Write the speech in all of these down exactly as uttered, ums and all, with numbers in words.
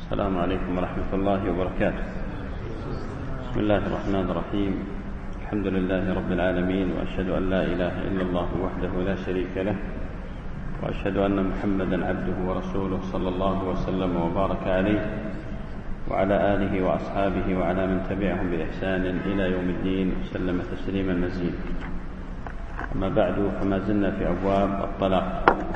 السلام عليكم ورحمة الله وبركاته. بسم الله الرحمن الرحيم. الحمد لله رب العالمين، وأشهد أن لا إله إلا الله وحده لا شريك له، وأشهد أن محمدا عبده ورسوله صلى الله وسلم وبارك عليه وعلى آله وأصحابه وعلى من تبعهم بإحسان إلى يوم الدين وسلم تسليما مزيدا. أما بعد، فما زلنا في أبواب الطلاق.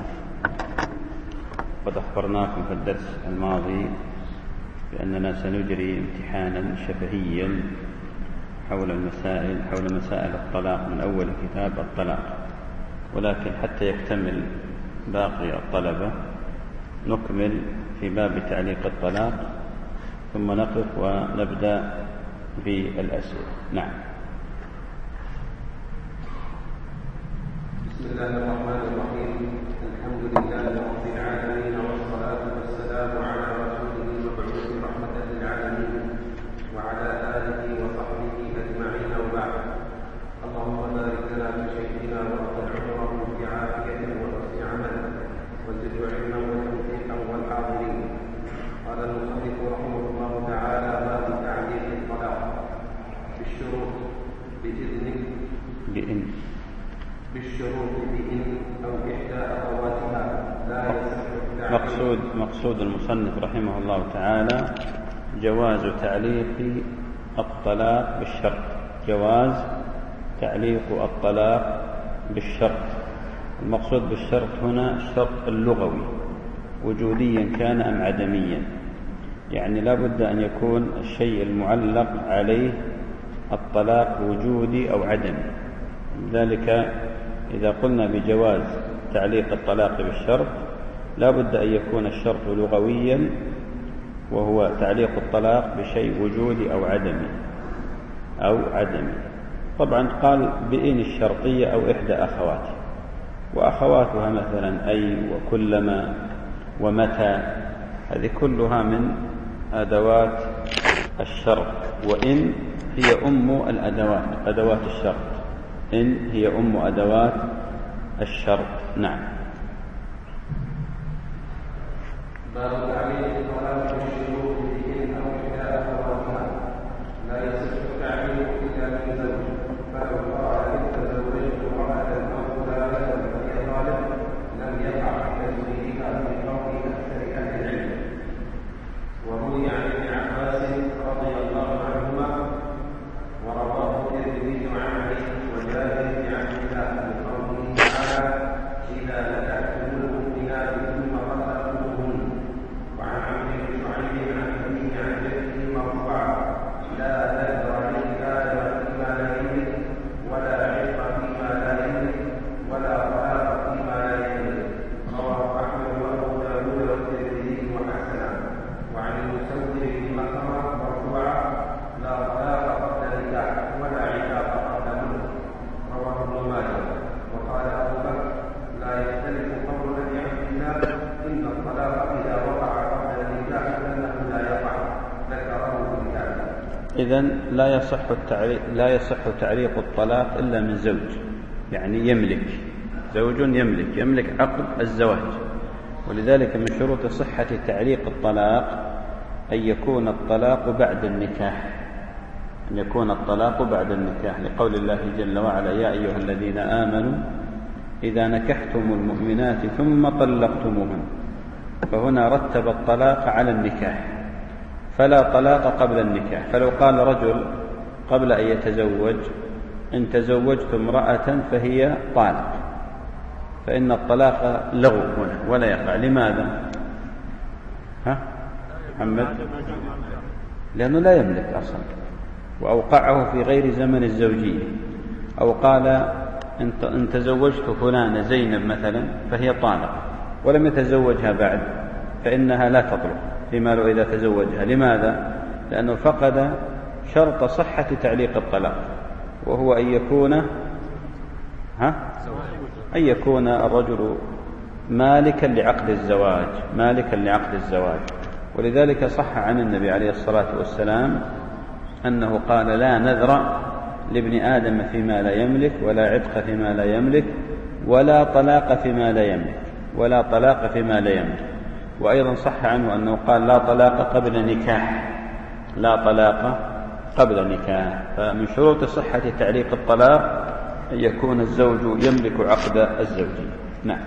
قد أخبرناكم في الدرس الماضي بأننا سنجري امتحانا شفهيا حول المسائل حول مسائل الطلاق من أول كتاب الطلاق، ولكن حتى يكتمل باقي الطلبة نكمل في باب تعليق الطلاق، ثم نقف ونبدأ بالأسئلة. نعم. بسم الله الرحمن الرحيم. الحمد لله رب العالمين، والصلاة والسلام على رسوله المبعوث رحمة للعالمين وعلى آله وصحبه أجمعين، وبعد. اللهم بارك لنا في شيخنا وأطل عمره في عافية وحسن عمل، وزده علما وتوفيقا والحاضرين. قال المصنف رحمه الله تعالى: باب تعليق الطلاق بالشروط بإذنك بإن بالشروط بإن أو إحدى أخواتها لا يصح التعليق. مقصود مقصود المصنف رحمه الله تعالى جواز تعليق الطلاق بالشرط، جواز تعليق الطلاق بالشرط. المقصود بالشرط هنا الشرط اللغوي، وجوديا كان أم عدميا، يعني لا بد أن يكون الشيء المعلق عليه الطلاق وجودي أو عدمي. لذلك إذا قلنا بجواز تعليق الطلاق بالشرط لا بد أن يكون الشرط لغويا، وهو تعليق الطلاق بشيء وجودي أو عدمي أو عدمي. طبعا قال بإن الشرطية أو إحدى أخواتها، وأخواتها مثلا أي وكلما ومتى، هذه كلها من أدوات الشرط. وإن هي أم الأدوات، أدوات الشرط. إن هي أم أدوات الشرط. نعم. باب تعليق الطلاق بالشروط بإن أو إحدى أخواتها لا يصح التعليق إلا من زوج، فلو قال إن تزوجت امرأة أو فلانة فهي طالق لم يقع في تزويجها من قول أكثر أهل العلم. وروي عن ابن عباس رضي الله عنهما ورواه الترمذي عن علي وجابر بن عبد الله بقوله تعالى: إذا نكحتم المؤمنات ثم طلقتموهن. وعن عمرو بن شعيب عن أبيه عن جده مرفوعا: لا تذر للآدم فيما لا يملك، ولا عتق فيما لا يملك، ولا طلاق فيما لا يملك. رواه أحمد وأبو داود والترمذي وحسنه. وعن المسود بن مخرمة مرفوعا: لا طلاق قبل النكاح ولا عتاق قبل منه. رواه ابن ماجه. وقال أبو بكر: لا يختلف قول ابي عبد الله إن الطلاق إذا وقع قبل النكاح فإنه لا يقع، ذكره في الكافي. إذن لا يصح التعليق لا يصح تعليق الطلاق إلا من زوج، يعني يملك، زوج يملك يملك عقد الزواج. ولذلك من شروط صحة تعليق الطلاق أن يكون الطلاق بعد النكاح، أن يكون الطلاق بعد النكاح، لقول الله جل وعلا: يا أيها الذين آمنوا إذا نكحتم المؤمنات ثم طلقتموهن. فهنا رتب الطلاق على النكاح، فلا طلاق قبل النكاح. فلو قال رجل قبل أن يتزوج: إن تزوجت امرأة فهي طالق، فإن الطلاق لغو هنا ولا يقع. لماذا؟ ها محمد؟ لأنه لا يملك أصلا، وأوقعه في غير زمن الزوجية. أو قال: إن تزوجت فلانة زينب مثلا فهي طالق، ولم يتزوجها بعد، فإنها لا تطلق فيما لو إذا تزوجها. لماذا؟ لأنه فقد شرط صحة تعليق الطلاق، وهو أن يكون ها أن يكون الرجل مالكا لعقد الزواج، مالكا لعقد الزواج. ولذلك صح عن النبي عليه الصلاة والسلام أنه قال: لا نذر لابن آدم فيما لا يملك، ولا عتق فيما لا يملك، ولا طلاق فيما لا يملك، ولا طلاق فيما لا يملك. وأيضا صح عنه أنه قال لا طلاق قبل نكاح، لا طلاق قبل نكاح. فمن شروط صحة تعليق الطلاق أن يكون الزوج يملك عقد الزوجية. نعم.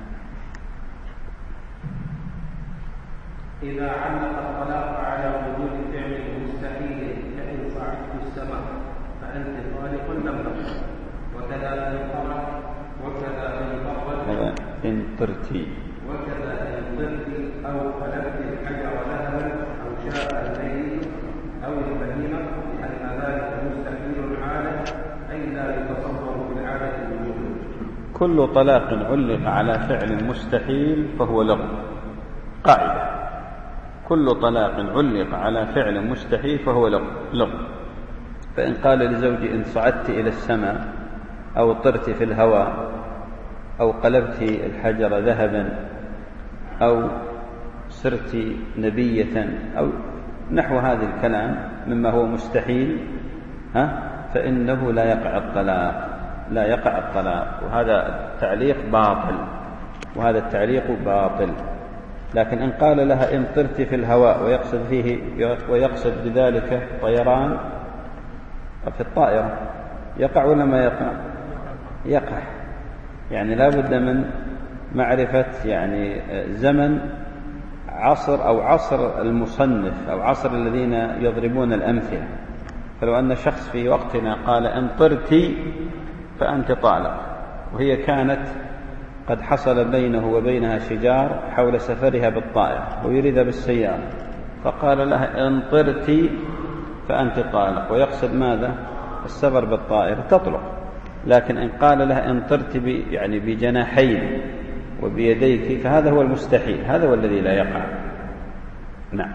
إذا علق الطلاق على وجود فعل مستحيل كإن صعدت السماء فأنت طالق لم تطلق، وكذا إن طرت وكذا إن طرت إن طرتي وكذا إن طرت أو قلبت الحجر ذهبا أو شاء الليل أو البهيمة، لأن ذلك مستحيل عادة أي لا يتصور بالعادة الوجود. كل طلاق علق على فعل مستحيل فهو لغو، قاعدة. كل طلاق علق على فعل مستحيل فهو لغو. فإن قال لزوجي إن صعدت إلى السماء أو طرت في الهواء أو قلبت الحجر ذهبا أو صرت نبية أو نحو هذا الكلام مما هو مستحيل، ها فإنه لا يقع الطلاق، لا يقع الطلاق. وهذا التعليق باطل، وهذا التعليق باطل. لكن إن قال لها إن طرت في الهواء ويقصد فيه ويقصد بذلك طيران في الطائرة، يقع ولا ما يقع؟ يقع. يعني لا بد من معرفة يعني زمن عصر أو عصر المصنف أو عصر الذين يضربون الأمثلة. فلو أن شخص في وقتنا قال إن طرتي فأنت طالق، وهي كانت قد حصل بينه وبينها شجار حول سفرها بالطائرة ويريد بالسيارة، فقال لها إن طرتي فأنت طالق، ويقصد ماذا؟ السفر بالطائرة، تطلق. لكن إن قال لها إن طرت يعني بجناحين وبيديك فهذا هو المستحيل، هذا هو الذي لا يقع. نعم.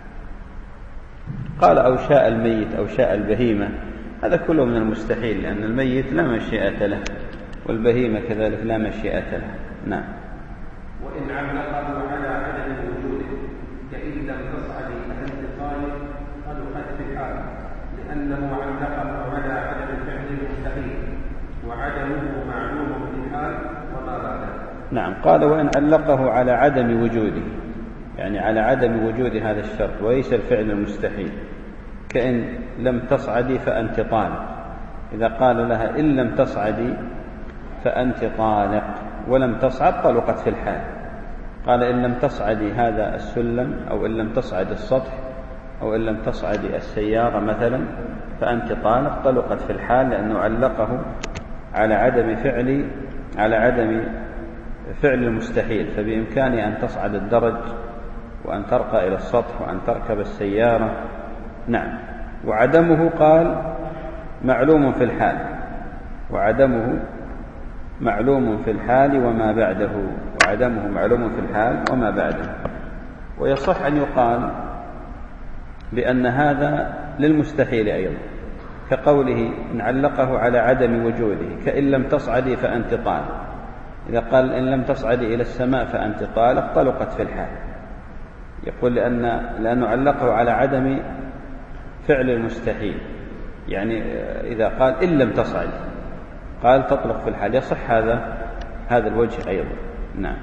قال أو شاء الميت أو شاء البهيمة، هذا كله من المستحيل، لأن الميت لا مشيئة له والبهيمة كذلك لا مشيئة له. نعم. وإن علقه على عدم وجوده كإن لم تصعدي فأنت طالق قد في الحال، لأنه علقه على عدم الفعل المستحيل وعدمه معلوم في الحال وما بعده. نعم. قال وإن علقه على عدم وجوده، يعني على عدم وجود هذا الشرط وليس الفعل المستحيل، كأن لم تصعدي فأنت طالق. إذا قال لها إن لم تصعدي فأنت طالق ولم تصعد طلقت في الحال. قال إن لم تصعدي هذا السلم أو إن لم تصعد السطح أو إن لم تصعدي السيارة مثلا فأنت طالق طلقت في الحال، لأنه علقه على عدم فعل على عدم فعل المستحيل. فبإمكاني أن تصعد الدرج وأن ترقى إلى السطح وأن تركب السيارة. نعم. وعدمه قال معلوم في الحال، وعدمه معلوم في الحال وما بعده، وعدمه معلوم في الحال وما بعده. ويصح أن يقال بأن هذا للمستحيل أيضا، كقوله إن علقه على عدم وجوده كإن لم تصعدي فأنت طالق. إذا قال إن لم تصعدي إلى السماء فأنت طالق طلقت في الحال، يقول لأن لأنه علقه على عدم فعل المستحيل. يعني إذا قال إن لم تصعد قال تطلق في الحال، يصح هذا هذا الوجه أيضا. نعم.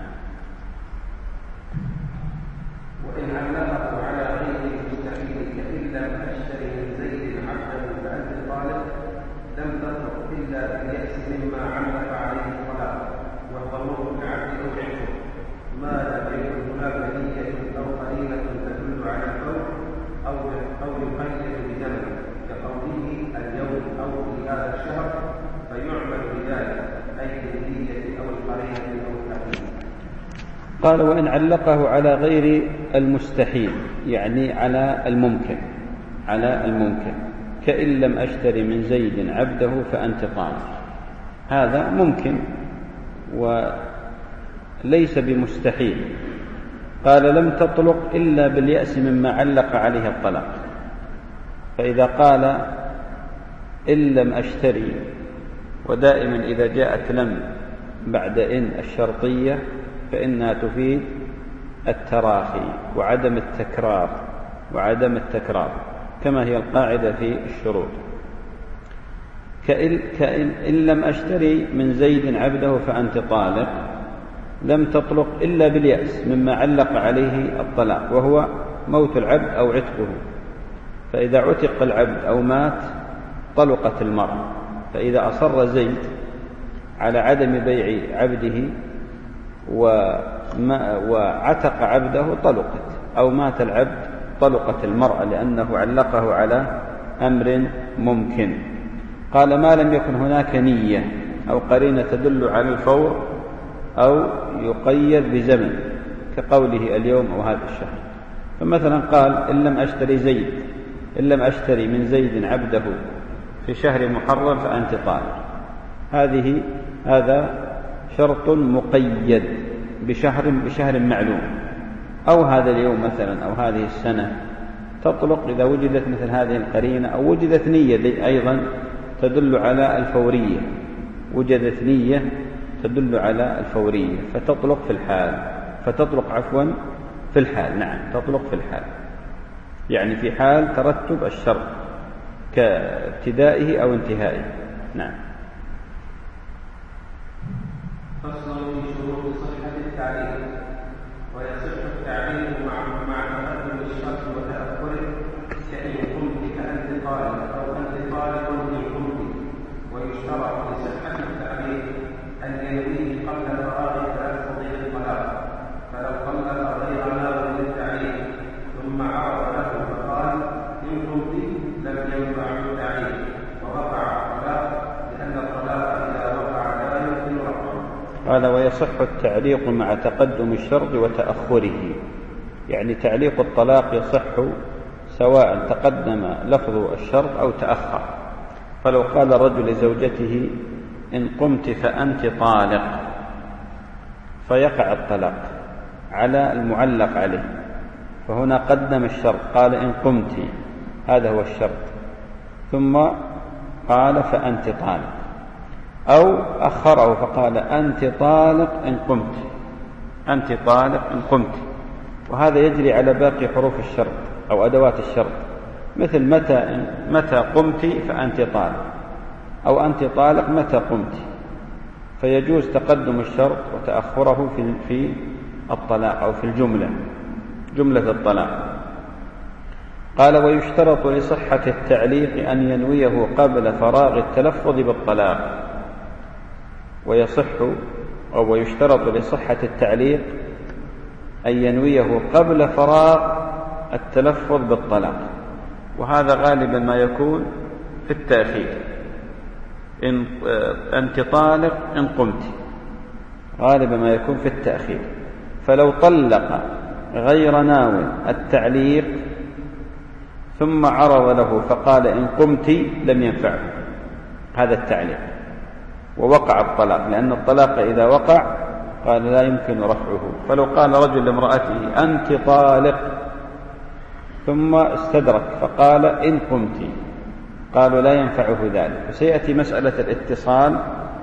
وإن علقه على غير المستحيل كإن لم أشتري من زيد عبدا فأنت طالق لم تطلق إلا باليأس مما علق عليه الطلاق، وهو موت العبد أو عشق ما لم يكن هناك نية أو قرينة تدل على الفوت أو أو يقيد بدم، كقوله اليوم أو في هذا الشهر فيعمل بذلك أي بالنية أو القرينة أو التقييد. قال وإن علقه على غير المستحيل، يعني على الممكن، على الممكن كإن لم أشتري من زيد عبده فأنت طالق، هذا ممكن وليس بمستحيل. قال لم تطلق إلا باليأس مما علق عليها الطلاق. فإذا قال إن لم أشتري، ودائما إذا جاءت لم بعد إن الشرطية فإنها تفيد التراخي وعدم التكرار وعدم التكرار كما هي القاعدة في الشروط. كإن, كإن إن لم أشتري من زيد عبده فأنت طالق، لم تطلق إلا باليأس مما علق عليه الطلاق، وهو موت العبد أو عتقه. فإذا عتق العبد أو مات طلقت المرأة. فإذا أصر زيد على عدم بيع عبده وعتق عبده طلقت، أو مات العبد طلقت المرأة، لأنه علقه على أمر ممكن. قال ما لم يكن هناك نية أو قرينة تدل على الفور أو يقيد بزمن، كقوله اليوم أو هذا الشهر. فمثلا قال إن لم أشتري زيد إن لم أشتري من زيد عبده في شهر محرم فأنت طالق. هذه هذا شرط مقيد بشهر بشهر معلوم، أو هذا اليوم مثلا أو هذه السنة تطلق إذا وجدت مثل هذه القرينة، أو وجدت نية أيضا تدل على الفورية، وجدت نية تدل على الفورية فتطلق في الحال فتطلق عفوا في الحال نعم تطلق في الحال، يعني في حال ترتب الشرط كابتدائه أو انتهائه. نعم. فصل في شروط صحة التعليل. ويصح التعليل مع مع تقدم الشرط وتأخره، كأن قمت كأنت طالب أو أنت طالب إن قمت. ويشترط لصحة التعليل أن ينويه قبل فراغ تلفظ الطلاق، فلو طلق غير ناظر للتعليل ثم عرض له فقال إن قمت لم ينفع التعليل ووقع الطلاق، لأن الطلاق إذا وقع لا يمكن رفعه. قال ويصح التعليق مع تقدم الشرط وتأخره، يعني تعليق الطلاق يصح سواء تقدم لفظ الشرط أو تأخر. فلو قال الرجل لزوجته إن قمت فأنت طالق، فيقع الطلاق على المعلق عليه، فهنا قدم الشرط قال إن قمت، هذا هو الشرط، ثم قال فأنت طالق، أو أخره فقال أنت طالق إن قمت أنت طالق إن قمت. وهذا يجري على باقي حروف الشرط أو أدوات الشرط، مثل متى متى قمت فأنت طالق، أو أنت طالق متى قمت. فيجوز تقدم الشرط وتأخره في في الطلاق أو في الجملة جملة الطلاق. قال ويشترط لصحة التعليق أن ينويه قبل فراغ التلفظ بالطلاق. ويصح أو ويشترط لصحة التعليق أن ينويه قبل فراغ التلفظ بالطلاق، وهذا غالبا ما يكون في التأخير. إن أنت طالق إن قمت، غالبا ما يكون في التأخير. فلو طلق غير ناو التعليق ثم عرض له فقال إن قمت لم ينفعه هذا التعليق ووقع الطلاق، لأن الطلاق إذا وقع قال لا يمكن رفعه. فلو قال رجل لامرأته أنت طالق ثم استدرك فقال إن قمت، قالوا لا ينفعه ذلك. وسيأتي مسألة الاتصال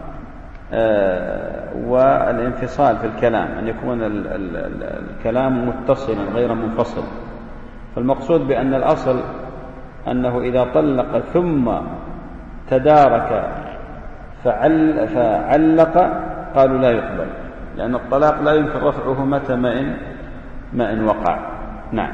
آه والانفصال في الكلام، أن يكون ال ال ال الكلام متصلا غير منفصل. فالمقصود بأن الأصل أنه إذا طلق ثم تدارك فعل فعلق قالوا لا يقبل، لأن الطلاق لا يمكن رفعه متى ما إن, ما إن وقع. نعم.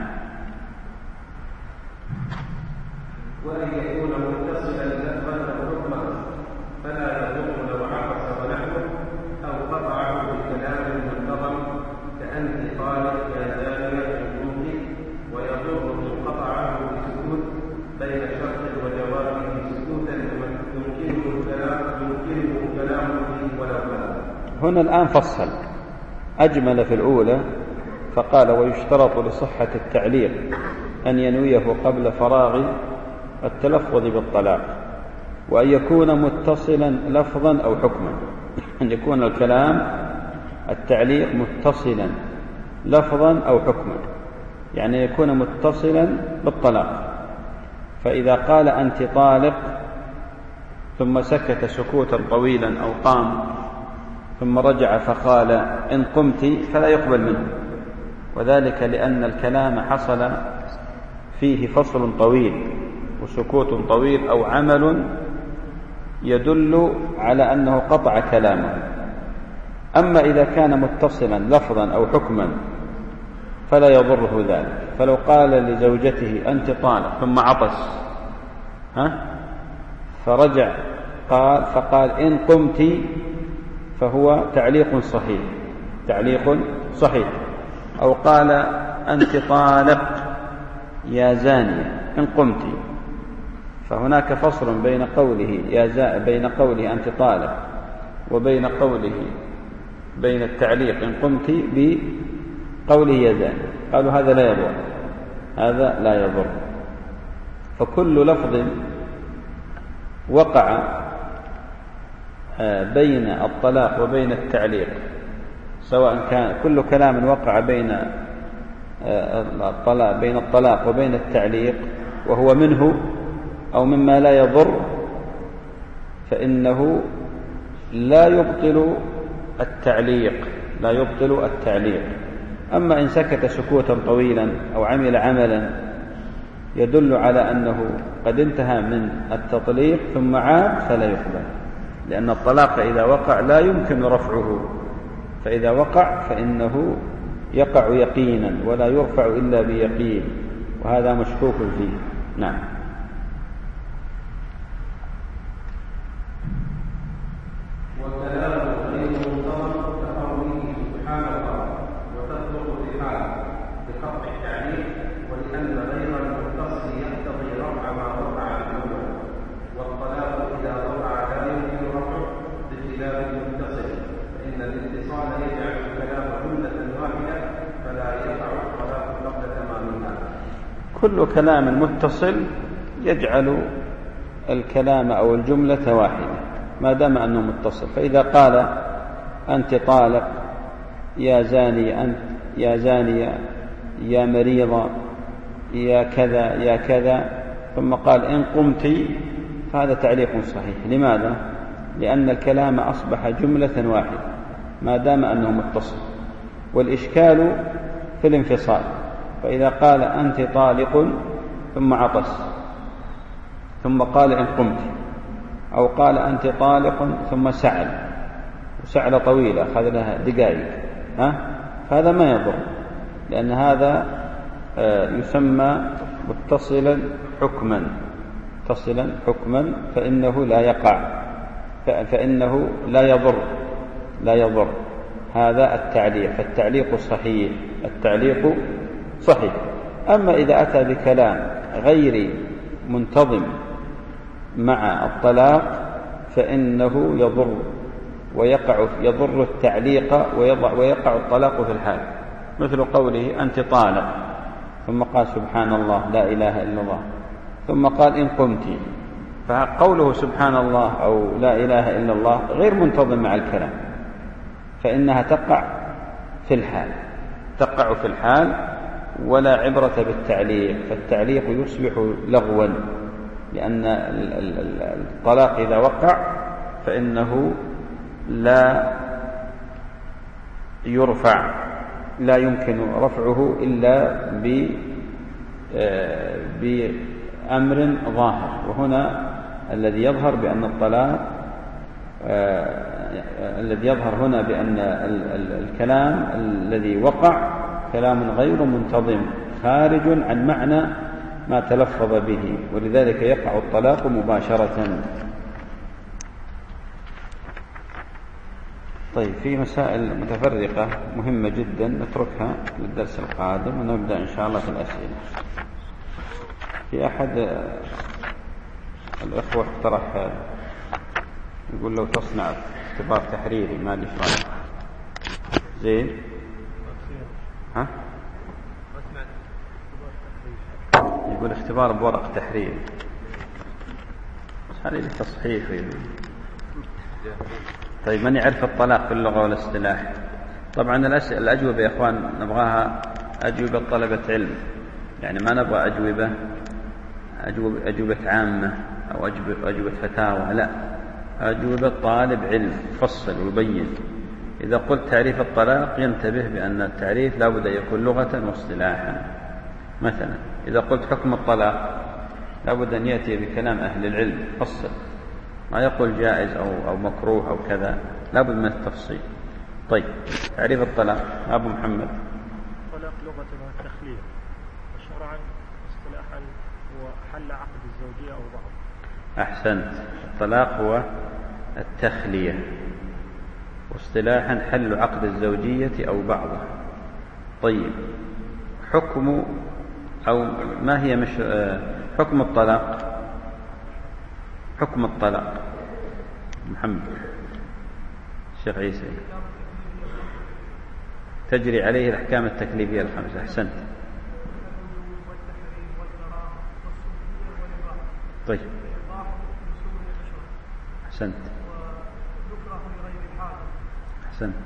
وأن يكون متصلا لفظا أو حكما، فلا يضر لو عكس ونحوه أو قطعه بكلام منتظم كأنت طالق يا زانية إن قمت، ويضر إن قطعه بسكوت بين شرط وجوابه سكوتا يمكنه الكلام يمكنه الكلام فيه ولو كلام. هنا الآن فصل، أجمل في الأولى فقال ويشترط لصحة التعليق أن ينويه قبل فراغ التلفظ بالطلاق، وأن يكون متصلا لفظا أو حكما، أن يكون الكلام التعليق متصلا لفظا أو حكما، يعني يكون متصلا بالطلاق. فإذا قال أنت طالق ثم سكت سكوتا طويلا أو قام ثم رجع فقال إن قمت فلا يقبل منه، وذلك لأن الكلام حصل فيه فصل طويل وسكوت طويل أو عمل يدل على أنه قطع كلامه. أما إذا كان متصلا لفظا أو حكما فلا يضره ذلك. فلو قال لزوجته أنت طالق ثم عطس ها فرجع قال فقال إن قمت، فهو تعليق صحيح، تعليق صحيح. أو قال أنت طالق يا زانية إن قمت، فهناك فصل بين قوله يا زا بين قوله أنت طالق وبين قوله بين التعليق إن قمت بقوله يا زانية. قالوا هذا لا يضر، هذا لا يضر. فكل لفظ وقع بين الطلاق وبين التعليق، سواء كان كل كلام وقع بين الطلاق بين الطلاق وبين التعليق وهو منه أو مما لا يضر، فإنه لا يبطل التعليق، لا يبطل التعليق. أما إن سكت سكوتا طويلا أو عمل عملا يدل على أنه قد انتهى من التطليق ثم عاد فلا يقبل، لأن الطلاق إذا وقع لا يمكن رفعه، فإذا وقع فإنه يقع يقينا ولا يرفع إلا بيقين، وهذا مشكوك فيه. نعم. والكلام غير منتظم كقوله سبحان الله وتصدق في حال بقطع التعليق، ولأن غير المتصل يقتضي رفع ما وقع الأول، والطلاق إذا وقع لا يمكن رفعه بخلاف المتصل، فإن الاتصال يجعل الكلام جملة واحدة فلا يقع الطلاق قبل تمامها. كل كلام متصل يجعل الكلام أو الجملة واحدة ما دام أنه متصل. فإذا قال أنت طالق يا زاني أنت يا زانية يا مريضة يا كذا يا كذا ثم قال إن قمت، فهذا تعليق صحيح. لماذا؟ لأن الكلام أصبح جملة واحدة ما دام أنه متصل، والإشكال في الانفصال. فإذا قال أنت طالق ثم عطس ثم قال إن قمت، أو قال أنت طالق ثم سعل وسعل طويلة أخذ لها دقائق، ها؟ فهذا ما يضر، لأن هذا يسمى متصلا حكما، متصلا حكما فإنه لا يقع، فإنه لا يضر، لا يضر. هذا التعليق، فالتعليق صحيح، التعليق صحيح. أما إذا أتى بكلام غير منتظم مع الطلاق فإنه يضر ويقع يضر التعليق ويضع ويقع الطلاق في الحال، مثل قوله أنت طالق ثم قال سبحان الله لا إله إلا الله ثم قال إن قمت، فقوله سبحان الله أو لا إله إلا الله غير منتظم مع الكلام، فإنها تقع في الحال، تقع في الحال ولا عبرة بالتعليق، فالتعليق يصبح لغوا، لأن الطلاق إذا وقع فإنه لا يرفع، لا يمكن رفعه إلا بأمر ظاهر. وهنا الذي يظهر بأن الطلاق الذي يظهر هنا بأن الكلام الذي وقع كلام غير منتظم خارج عن معنى ما تلفظ به، ولذلك يقع الطلاق مباشرة. طيب، في مسائل متفرقة مهمة جدا نتركها للدرس القادم ونبدأ إن شاء الله في الأسئلة. في أحد الأخوة اقترح يقول لو تصنع اختبار تحريري، ما لي شرط زين، ها؟ يقول اختبار بورق تحريري، بس هذه تصحيح. طيب، من يعرف الطلاق في اللغة والاصطلاح؟ طبعا الأجوبة يا إخوان نبغاها أجوبة طلبة علم، يعني ما نبغى أجوبة أجوبة, أجوبة عامة أو أجوبة, أجوبة فتاوى، لا، أجوبة طالب علم فصل ويبين. إذا قلت تعريف الطلاق ينتبه بأن التعريف لا بد يكون لغة واصطلاحا. مثلا إذا قلت حكم الطلاق لا بد أن يأتي بكلام أهل العلم فصل، ما يقول جائز أو, أو مكروه أو كذا، لا بد من التفصيل. طيب تعريف الطلاق أبو محمد. الطلاق لغة التخلية، وشرعا اصطلاحا هو حل عقد الزوجية أو بعض. أحسنت. الطلاق هو التخلية، واصطلاحا حل عقد الزوجية أو بعضه. طيب حكم أو ما هي مش حكم الطلاق؟ حكم الطلاق محمد الشيخ عيسى. تجري عليه الأحكام التكليفية الخمسة. أحسنت. طيب أحسنت أحسنت.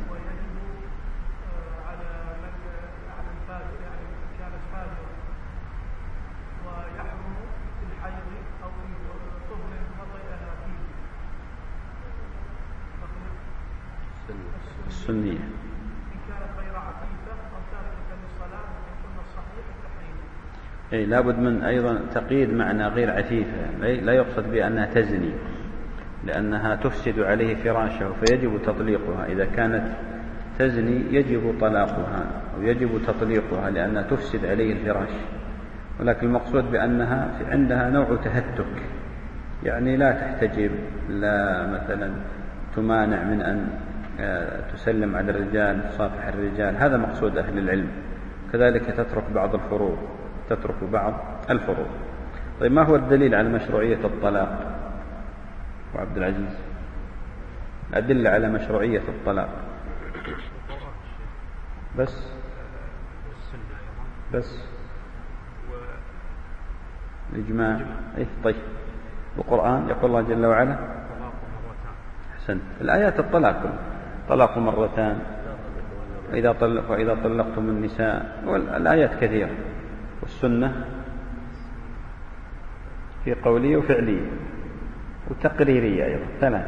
السنية إن كانت غير عفيفة أو تاركة للصلاة يكون الصحيح التحريم. أي لابد من أيضا تقييد معنى غير عفيفة، لا يقصد بأنها تزني، لأنها تفسد عليه فراشه فيجب تطليقها. إذا كانت تزني يجب طلاقها أو يجب تطليقها لأنها تفسد عليه الفراش، ولكن المقصود بأنها عندها نوع تهتك، يعني لا تحتجب، لا مثلا تمانع من أن تسلم على الرجال، تصافح الرجال، هذا مقصود أهل العلم. كذلك تترك بعض الفروض، تترك بعض الفروض. طيب ما هو الدليل على مشروعية الطلاق؟ وعبد العزيز الأدلة على مشروعية الطلاق بس بس الإجماع. إيه طيب القرآن يقول الله جل وعلا أحسنت. الآيات الطلاق طلاق مرتان وإذا طلق وإذا طلقتم النساء، والآيات كثيرة. والسنة في قولية وفعلية وتقريرية أيضا ثلاث،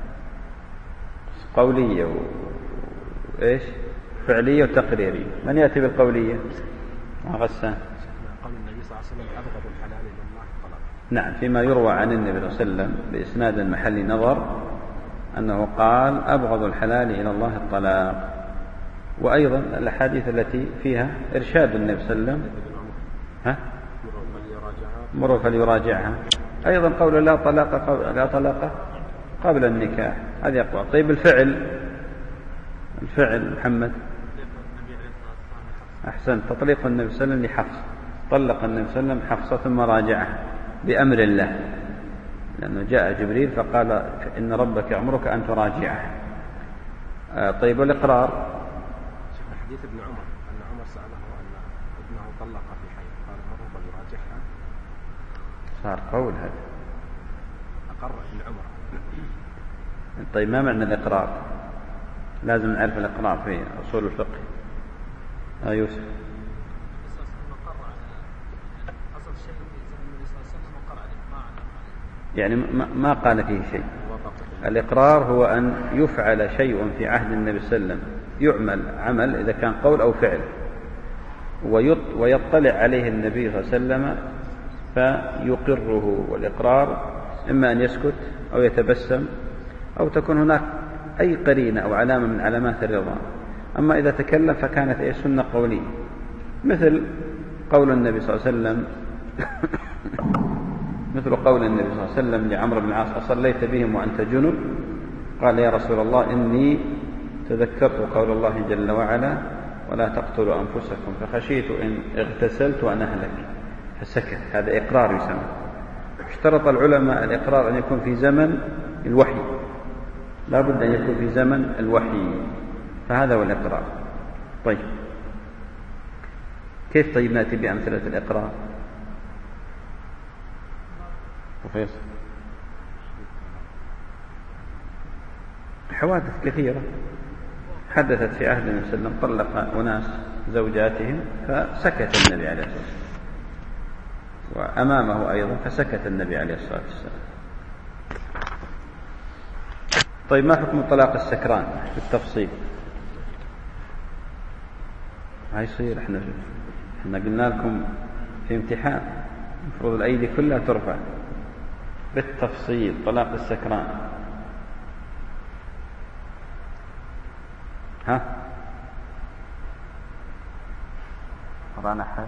قولية وإيش فعلية وتقريرية. من يأتي بالقولية؟ غسان. قال النبي صلى الله عليه وسلم أبغض الحلال إلى الله الطلاق. نعم، فيما يروى عن النبي صلى الله عليه وسلم بإسناد محل نظر أنه قال أبغض الحلال إلى الله الطلاق. وأيضا الأحاديث التي فيها إرشاد النبي صلى الله عليه وسلم ها مروا فليراجعها. أيضا قول لا طلاق قبل لا طلاق قبل النكاح، هذه أقوى. طيب الفعل الفعل محمد أحسن. تطليق النبي صلى الله عليه وسلم لحفص، طلق النبي صلى الله عليه وسلم حفصة ثم راجعها بأمر الله، لأنه جاء جبريل فقال إن ربك يأمرك أن تراجعه. آه طيب والإقرار؟ حديث ابن عمر أن عمر سأله أن ابنه طلق في حي قال مره فليراجعها، صار قول هذا. أقر ابن عمر. طيب ما معنى الإقرار؟ لازم نعرف الإقرار في أصول الفقه. آه يوسف. يعني ما قال فيه شيء. الإقرار هو أن يفعل شيء في عهد النبي صلى الله عليه وسلم، يعمل عمل إذا كان قول أو فعل، ويطلع عليه النبي صلى الله عليه وسلم فيقره. والإقرار إما أن يسكت أو يتبسم أو تكون هناك أي قرينة أو علامة من علامات الرضا. أما إذا تكلم فكانت أي سنة قولية، مثل قول النبي صلى الله عليه وسلم مثل قول النبي صلى الله عليه وسلم لعمرو بن العاص أصليت بهم وأنت جنب؟ قال يا رسول الله إني تذكرت قول الله جل وعلا ولا تقتلوا أنفسكم فخشيت إن اغتسلت وأنا أهلك، فسكت. هذا إقرار يسمى. اشترط العلماء الإقرار أن يكون في زمن الوحي، لا بد أن يكون في زمن الوحي، فهذا هو الإقرار. طيب كيف طيب نأتي بأمثلة الإقرار؟ وفيصل حوادث كثيرة حدثت في عهد النبي صلى الله عليه وسلم، طلق أناس زوجاتهم فسكت النبي عليه الصلاة والسلام، وأمامه أيضا فسكت النبي عليه الصلاة والسلام. طيب ما حكم طلاق السكران بالتفصيل؟ ما يصير، احنا احنا قلنا لكم في امتحان المفروض الأيدي كلها ترفع. بالتفصيل طلاق السكران ها ورانا حال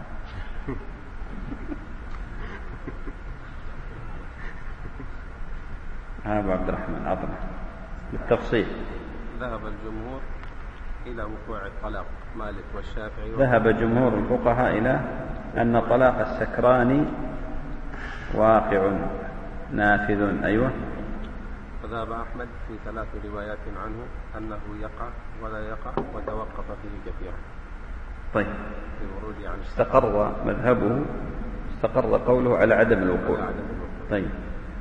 ها أبو عبد الرحمن عطنا بالتفصيل. ذهب الجمهور إلى وقوع الطلاق مالك والشافعي. ذهب جمهور الفقهاء إلى أن طلاق السكران واقع نافذ. أيوة. وذهب أحمد في ثلاث روايات عنه أنه يقع ولا يقع وتوقف فيه كثيرا. طيب يعني استقر مذهبه، استقر قوله على عدم الوقوع. على عدم الوقوع. طيب.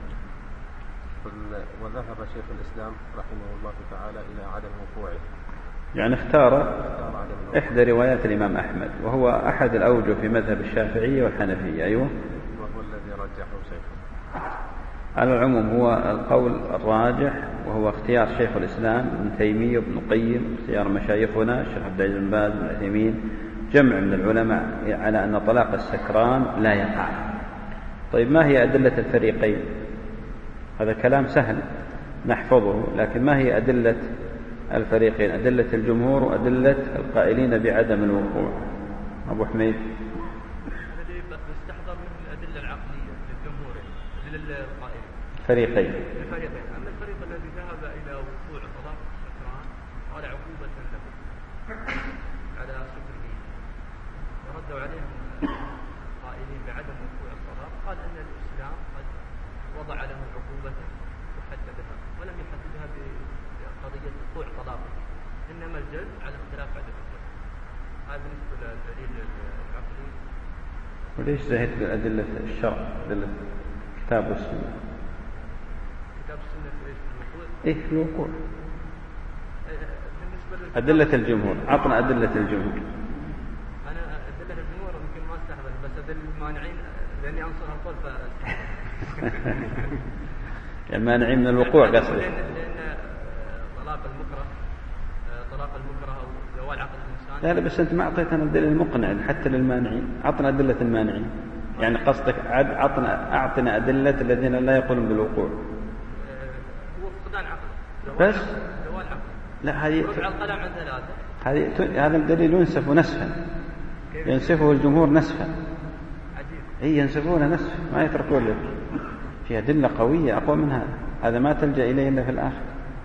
وذهب شيخ الإسلام رحمه الله تعالى إلى عدم وقوعه، يعني اختار إحدى روايات الإمام أحمد وهو أحد الأوجه في مذهب الشافعية والحنفية. أيوة. وهو الذي رجحه شيخه. على العموم هو القول الراجح وهو اختيار شيخ الإسلام ابن تيمية وابن القيم، اختيار مشايخنا الشيخ عبد العزيز بن باز بن عثيمين، جمع من العلماء على أن طلاق السكران لا يقع. طيب ما هي أدلة الفريقين؟ هذا كلام سهل نحفظه، لكن ما هي أدلة الفريقين؟ أدلة الجمهور وأدلة القائلين بعدم الوقوع. أبو حميد. الذي يستحضر من الأدلة العقلية للجمهور للقائلين فريقين. الفريقين. أما الفريق الذي ذهب إلى وقوع طلاق السكران قال عقوبة له على سكره، وردوا عليهم القائلين بعدم وقوع الطلاق قال أن الإسلام قد وضع له عقوبة وحددها ولم يحددها بقضية وقوع طلاقه، إنما الجلد على اختلاف عدد الجلد. هذا بالنسبة للدليل العقلي. وليش زهد بأدلة الشرع، أدلة الكتاب والسنة؟ كتاب السنة ليش في الوقوع؟ إيه في الوقوع. بالنسبة أدلة الجمهور، عطنا أدلة الجمهور. أنا أدلة الجمهور يمكن ما استحضر، بس أدلة المانعين لأني أنصر القول ف المانعين من الوقوع قصدي. لأن لأن طلاق المكره طلاق المكره أو زوال عقل الإنسان. لا لا بس أنت ما أعطيتنا الدليل المقنع حتى للمانعين، عطنا أدلة المانعين. يعني قصدك عطنا أعطنا أدلة الذين لا يقولون بالوقوع. هو فقدان عقل. بس. زوال عقل. لا هذه. رفع القلم عن ثلاثة. هذه هذا الدليل ينسف نسفا. ينسفه الجمهور نسفا. عجيب. إيه ينسفونه نسفا ما يتركون لك. في أدلة قوية أقوى من هذا. هذا ما تلجأ إليه إلا في الآخر.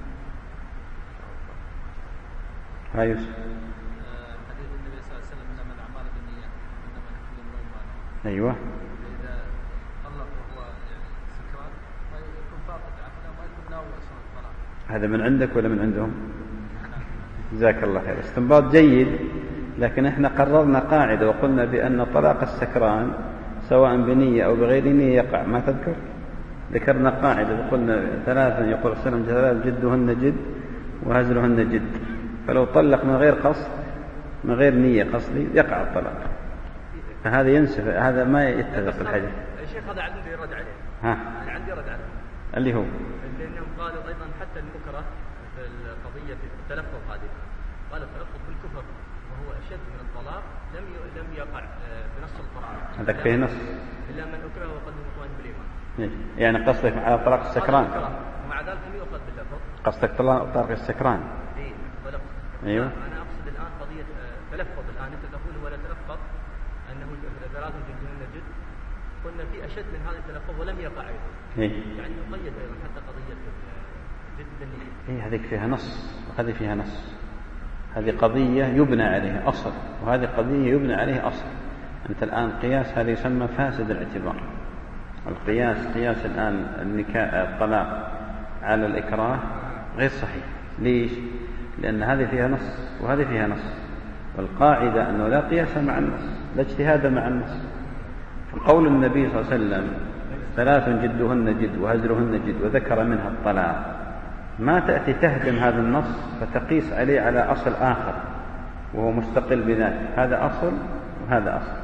ها يوسف. حديث النبي صلى الله عليه وسلم إنما الأعمال بالنيات إنما لكل امرئ ما نوى. أيوة. إذا طلق وهو يعني سكران فيكون فاقد عقله ما يكون ناوي أصلا الطلاق. هذا من عندك ولا من عندهم؟ جزاك الله خير. استنباط جيد، لكن احنا قررنا قاعدة وقلنا بأن طلاق السكران سواء بنية أو بغير نية يقع. ما تذكر؟ ذكرنا قاعدة وقلنا ثلاثا يقول السلام ثلاث جدهن جد وهزلهن جد، فلو طلق من غير قصد من غير نية قصدي يقع الطلاق. فهذا ينسف، هذا ما يتفق الحديث. الشيخ هذا عندي رد عليه. ها. أنا عندي رد عليه. اللي هو. لأنهم قالوا أيضا حتى المكره في القضية في التلفظ هذه قال التلفظ بالكفر وهو أشد من الطلاق لم لم يقع بنص القرآن. هذاك فيه نص. إلا من أكره وقد مطمئن بالإيمان. يعني قصدك على طلاق السكران. ومع ذلك لم يؤخذ باللفظ. قصدك طلاق السكران. إيه طلاق. أيوه. أنا أقصد الآن قضية تلفظ الآن أنت تقول ولا تلفظ أنه ثلاث جدهن جد، قلنا في أشد من هذا التلفظ ولم يقع أيضا. إيه. يعني يقيد أيضا حتى قضية جد بالنية. إيه هذيك فيها نص وهذه فيها نص. هذه قضية يبنى عليها أصل وهذه قضية يبنى عليها أصل. أنت الآن قياس هذا يسمى فاسد الاعتبار. القياس قياس الآن النكاح الطلاق على الإكراه غير صحيح. ليش؟ لأن هذه فيها نص وهذه فيها نص، والقاعدة أنه لا قياس مع النص لا اجتهاد مع النص. فقول النبي صلى الله عليه وسلم ثلاث جدهن جد وهزلهن جد وذكر منها الطلاق، ما تأتي تهدم هذا النص فتقيس عليه على أصل آخر وهو مستقل بذاته. هذا أصل وهذا أصل.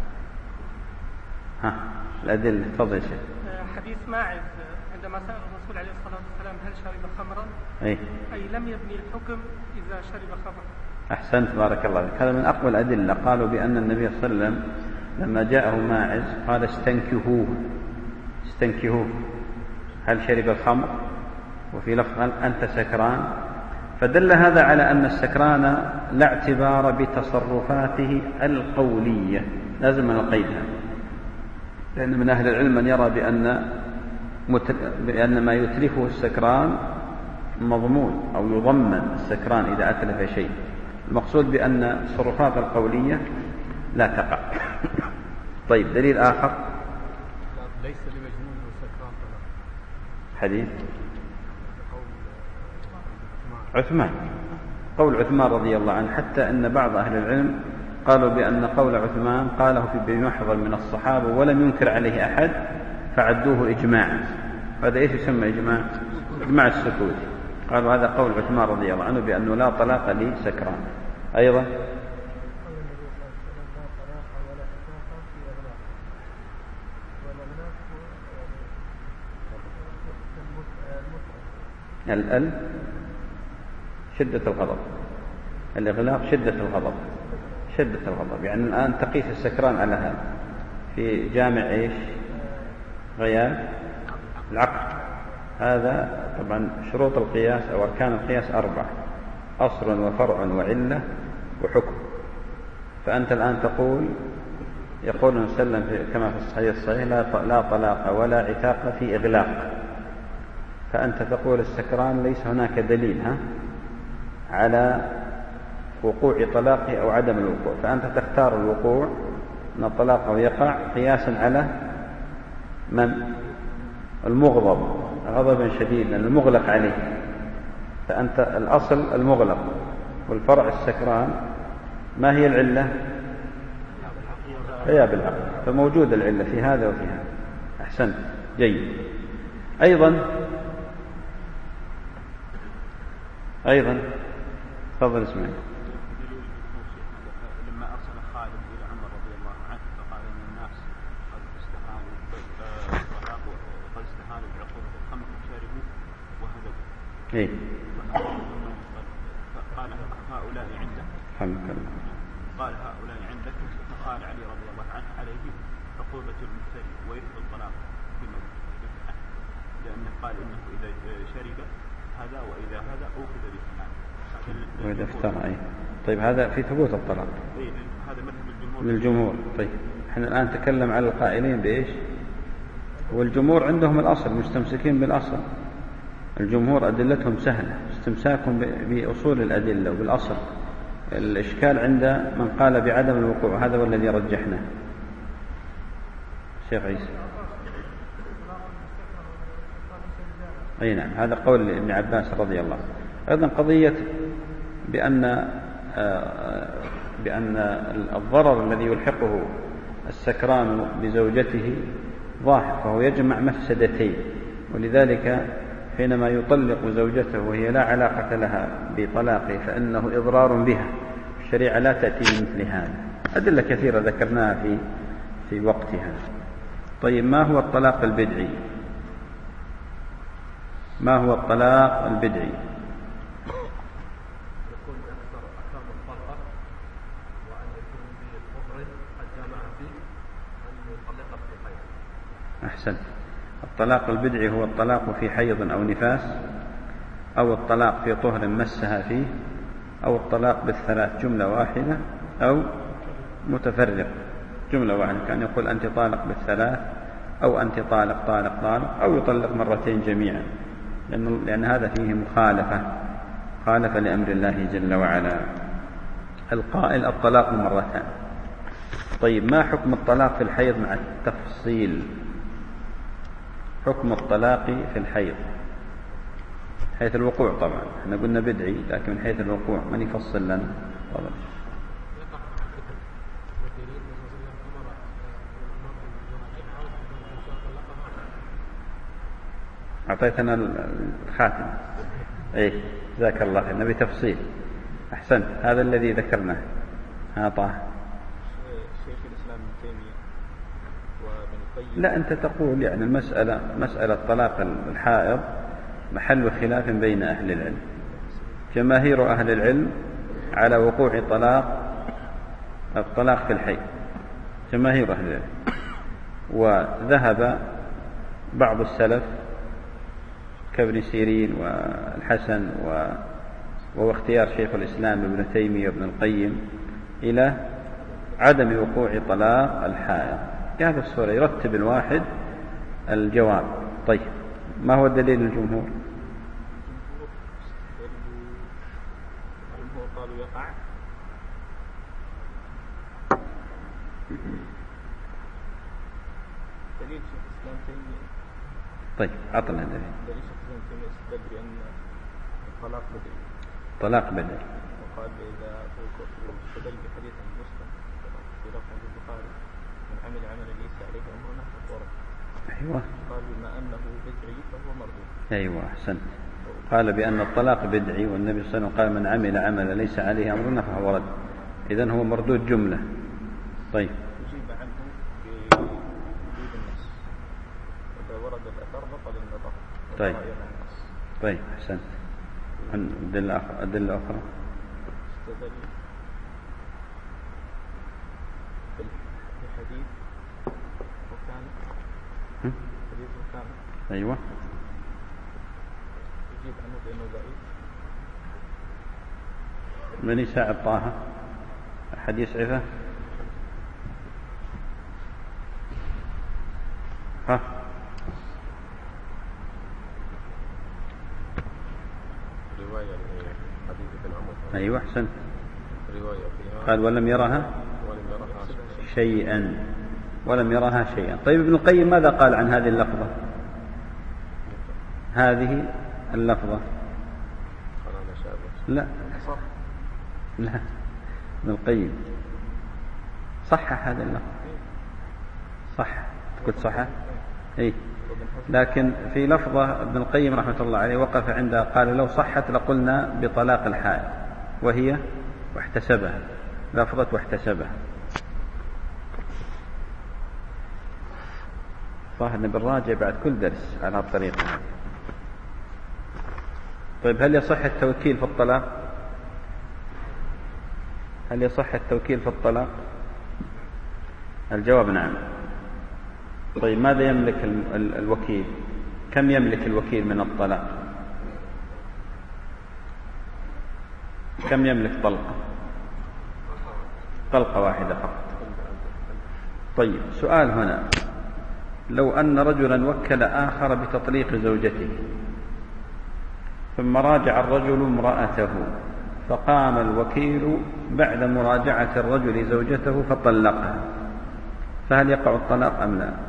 ها الأدلة تفضل يا شيخ. حديث ماعز عندما سأل الرسول عليه الصلاة والسلام هل شرب خمرا أي. أي لم يبني الحكم إذا شرب خمرا. أحسنت بارك الله فيك. هذا من أقوى الأدلة. قالوا بأن النبي صلى الله عليه وسلم لما جاءه ماعز قال استنكهوه استنكهوه هل شرب الخمر، وفي لفظ أنت سكران، فدل هذا على أن السكران لا اعتبار بتصرفاته القولية، لازم نقيدها، لأن من أهل العلم من يرى بأن, بأن ما يتلفه السكران مضمون أو يضمن السكران إذا أتلف شيء. المقصود بأن التصرفات القولية لا تقع. طيب دليل آخر ليس لمجنون وسكران طلاق. حديث عثمان، قول عثمان رضي الله عنه، حتى أن بعض أهل العلم قالوا بأن قول عثمان قاله في بمحضر من الصحابة ولم ينكر عليه أحد فعدوه إجماعا. هذا إيش يسمى إجماع؟ إجماع السكوت. قالوا هذا قول عثمان رضي الله عنه بأنه لا طلاق لسكران. أيضا الأل شدة الغضب، الإغلاق شدة الغضب، شدة الغضب، يعني الآن تقيس السكران على هذا في جامع إيش؟ غياب العقل. هذا طبعا شروط القياس أو أركان القياس أربعة: أصل وفرع وعلة وحكم. فأنت الآن تقول، يقول نسلم كما في الصحيح الصحيح لا طلاق ولا عتاق في إغلاق، فأنت تقول السكران ليس هناك دليل ها على وقوع طلاقه أو عدم الوقوع، فأنت تختار الوقوع أن الطلاق يقع قياسا على من؟ المغضب غضبا شديدا المغلق عليه. فأنت الأصل المغلق والفرع السكران. ما هي العلة؟ غياب العقل، فموجود العلة في هذا وفي هذا. أحسنت، جيد. أيضا أيضا تفضل اسمعي. لما أرسل خالد إلى عمر رضي الله عنه فقال إن الناس قد استهانوا قد استهانوا بعقوبة الخمر فشربوا وهدوا. إيه. فقال هؤلاء عندك. حمك الله. قال هؤلاء عندك. فقال علي رضي الله عنه عليه عقوبة المفتري ويفضل الطلاق بما يفتح، لأنه قال إنه إذا شرب هذا وإذا هذا أوخذ بالثمان وإذا افترى. أي طيب هذا في ثبوت الطلاق. إيه هذا مذهب الجمهور. للجمهور. طيب احنا الآن نتكلم على القائلين بإيش؟ والجمهور عندهم الأصل، مستمسكين بالأصل. الجمهور أدلتهم سهلة، استمساكهم بأصول الأدلة وبالأصل. الإشكال عند من قال بعدم الوقوع، هذا هو الذي رجحناه. شيخ عيسى. أي نعم، هذا قول ابن عباس رضي الله عنه. أيضا قضية بأن بأن الضرر الذي يلحقه السكران بزوجته ظاهر، فهو يجمع مفسدتين، ولذلك حينما يطلق زوجته وهي لا علاقة لها بطلاقه فإنه إضرار بها. الشريعة لا تأتي مثل هذا. أدلة كثيرة ذكرناها في في وقتها. طيب ما هو الطلاق البدعي؟ ما هو الطلاق البدعي؟ يكون أكثر أحكام الطلقة وأن يكون بكفر قد جامع فيه أن يطلق في حيض. أحسنت. الطلاق البدعي هو الطلاق في حيض أو نفاس، أو الطلاق في طهر مسها فيه، أو الطلاق بالثلاث جملة واحدة، أو متفرق جملة واحدة، كان يقول أنت طالق بالثلاث، أو أنت طالق طالق طالق، أو يطلق مرتين جميعا، لأن, لأن هذا فيه مخالفة مخالفة لأمر الله جل وعلا. القائل الطلاق مرتان. طيب ما حكم الطلاق في الحيض مع التفصيل؟ حكم الطلاق في الحيض حيث الوقوع، طبعا احنا قلنا بدعي، لكن من حيث الوقوع من يفصل لنا؟ طبعا. أعطيتنا الخاتم. إيه جزاك الله خير، نبي تفصيل. أحسنت، هذا الذي ذكرناه. ها طه. شيخ الإسلام ابن تيمية وابن القيم. لا أنت تقول يعني المسألة مسألة طلاق الحائض محل خلاف بين أهل العلم. جماهير أهل العلم على وقوع طلاق الطلاق في الحيض، جماهير أهل العلم. وذهب بعض السلف كابن سيرين والحسن وهو اختيار شيخ الإسلام ابن تيمية وابن القيم إلى عدم وقوع طلاق الحائض. في هذه الصورة يرتب الواحد الجواب. طيب ما هو دليل الجمهور؟ قالوا يقع. دليل شيخ الإسلام تيمية. طيب أعطنا دليل. دليل شيخ الإسلام تيمية استدل بأن الطلاق بدعي. طلاق بدعي. وقال إذا استدل بحديث مسلم في لفظ البخاري من عمل عملا ليس عليه أمرنا فهو رد. أيوة. قال بما أنه بدعي فهو مردود. أيوة أحسنت. قال بأن الطلاق بدعي والنبي صلى الله عليه وسلم قال من عمل عملا ليس عليه أمرنا فهو رد. إذن هو مردود جملة. طيب. يجيب عنه بوجود النص. إذا ورد الأثر بطل النظر. طيب. طيب أحسنت. أدلة أدلة أخرى. استدل بحديث وكان حديث وكان. أيوة. يجيب عنه بأنه ضعيف. من يساعد طه؟ أحد يسعفه؟ ها؟ رواية حديث ابن عمر. أيوة أحسنت. رواية فيها قال ولم يرها ولم يرها شيئا. ولم يرها شيئا. طيب ابن القيم ماذا قال عن هذه اللفظة؟ هذه اللفظة قال أنا شابه. لا لا ابن القيم صحح هذا اللفظ. صح قلت صحح. اي لكن في لفظة ابن القيم رحمة الله عليه وقف عندها قال لو صحت لقلنا بطلاق الحائض وهي واحتسبها. لفظة واحتسبها. ظاهر بالراجع بعد كل درس على هذه الطريقة. طيب هل يصح التوكيل في الطلاق؟ هل يصح التوكيل في الطلاق؟ الجواب نعم. طيب ماذا يملك الوكيل؟ كم يملك الوكيل من الطلاق؟ كم يملك طلقة؟ طلقة واحدة فقط. طيب سؤال هنا، لو أن رجلا وكل آخر بتطليق زوجته ثم راجع الرجل امرأته فقام الوكيل بعد مراجعة الرجل زوجته فطلقها، فهل يقع الطلاق أم لا؟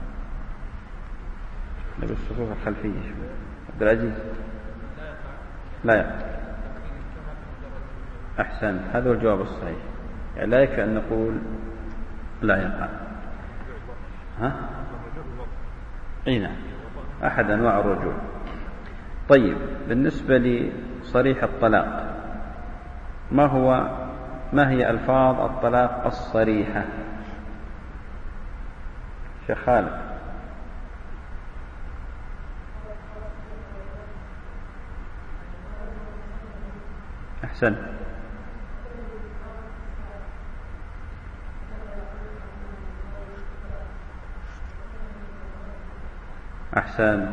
نبي الصفوف الخلفية شوي. عبد العزيز لا يقع. أحسن، هذا هو الجواب الصحيح. يعني لا يكفي أن نقول لا يقع. ها؟ اي نعم، أحد أنواع الرجوع. طيب بالنسبة لصريح الطلاق، ما هو ما هي ألفاظ الطلاق الصريحة؟ شيخ خالد. أحسن. أحسن.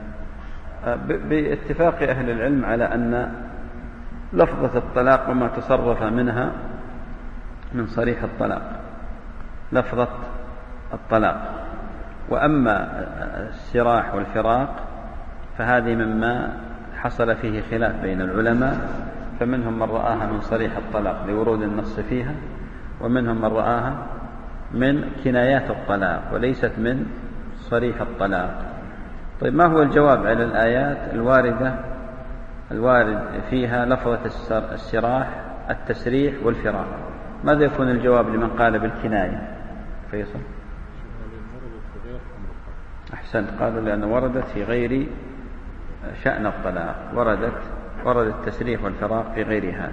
باتفاق أهل العلم على أن لفظة الطلاق وما تصرف منها من صريح الطلاق لفظة الطلاق، وأما السراح والفراق فهذه مما حصل فيه خلاف بين العلماء، فمنهم من رآها من صريح الطلاق لورود النص فيها، ومنهم من رآها من كنايات الطلاق وليست من صريح الطلاق. طيب ما هو الجواب على الآيات الواردة الوارد فيها لفظة السراح التسريح والفراق؟ ماذا يكون الجواب لمن قال بالكناية؟ فيصل. أحسنت، قالوا لأن وردت في غير شأن الطلاق، وردت ورد التسريح والفراق في غير هذا.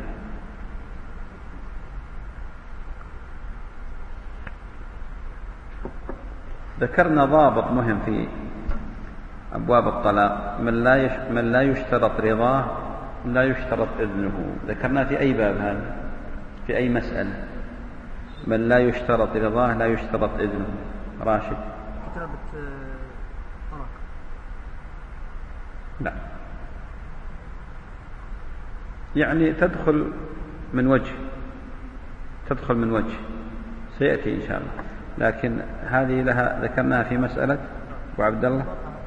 ذكرنا ضابط مهم في أبواب الطلاق، من لا يش... من لا يشترط رضاه لا يشترط إذنه. ذكرنا في أي باب هذا؟ في أي مسألة؟ من لا يشترط رضاه لا يشترط إذنه. راشد. كتابة طلاق. لا. يعني تدخل من وجه تدخل من وجه سيأتي إن شاء الله، لكن هذه لها ذكرناها في مسألة أبو عبد الله.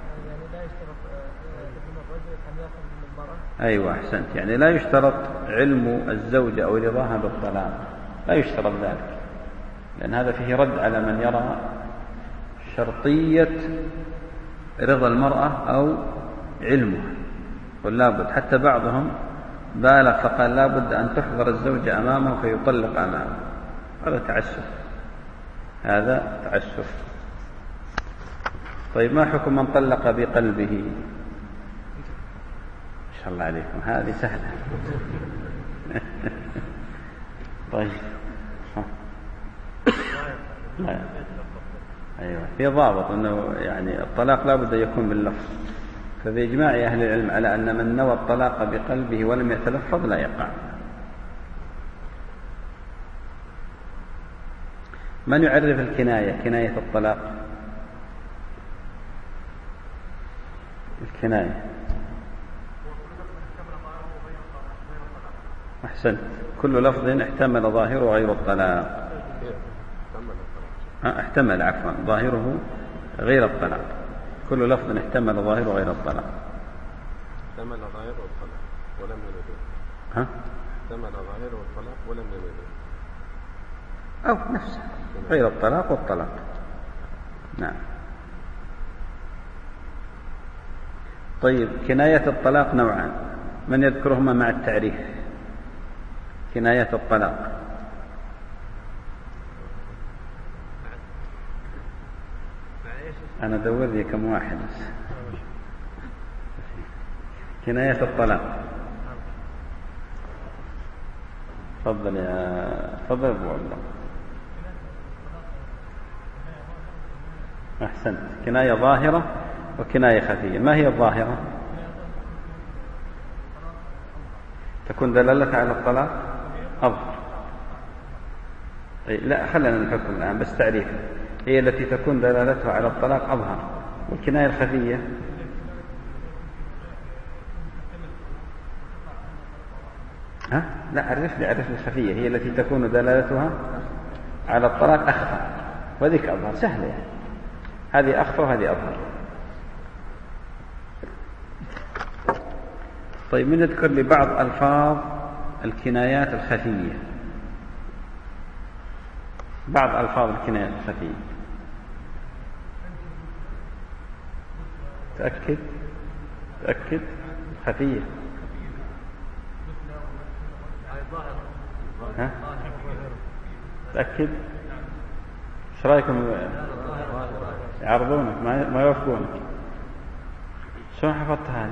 أيوة أحسنت، يعني لا يشترط علم الزوجة أو رضاها بالطلاق، لا يشترط ذلك، لأن هذا فيه رد على من يرى شرطية رضا المرأة أو علمها، ولا بد، حتى بعضهم بالغ فقال لا بد أن تحضر الزوجة أمامه فيطلق أمامه، هذا تعسف، هذا تعسف. طيب ما حكم من طلق بقلبه؟ ما شاء الله عليكم، هذه سهلة. طيب لا. أيوة في ضابط أنه يعني الطلاق لا بد أن يكون باللفظ، فبإجماع أهل العلم على أن من نوى الطلاق بقلبه ولم يتلفظ لا يقع. من يعرف الكناية، كناية الطلاق؟ الكناية أحسن، كل لفظ احتمل ظاهره غير الطلاق، احتمل عفوا ظاهره غير الطلاق، كل لفظ احتمل ظاهره غير الطلاق. احتمل ظاهره الطلاق ولم يمد. ها؟ احتمل ظاهره الطلاق ولم يمد. أو نفسه غير الطلاق والطلاق. نعم. طيب كناية الطلاق نوعان، من يذكرهما مع التعريف؟ كناية الطلاق أنا دور لي كم واحد. كناية الطلاق، تفضل يا تفضل أبو عبد الله. أحسنت، كناية ظاهرة وكناية خفية. ما هي الظاهرة؟ تكون دلالتها على الطلاق أظهر. لا خلينا نفكر الآن بس تعريف. هي التي تكون دلالتها على الطلاق أظهر. والكناية الخفية ها؟ لا عرف لي عرف الخفية، هي التي تكون دلالتها على الطلاق أخفى، وذيك أظهر، سهلة يعني. هذه أخفى وهذه أظهر. طيب من يذكر لي بعض ألفاظ الكنايات الخفية؟ بعض ألفاظ الكنايات الخفية. تأكد تأكد خفية. ها؟ تأكد. ايش رايكم؟ يعرضونك ما يوافقونك. شلون حفظت هذه؟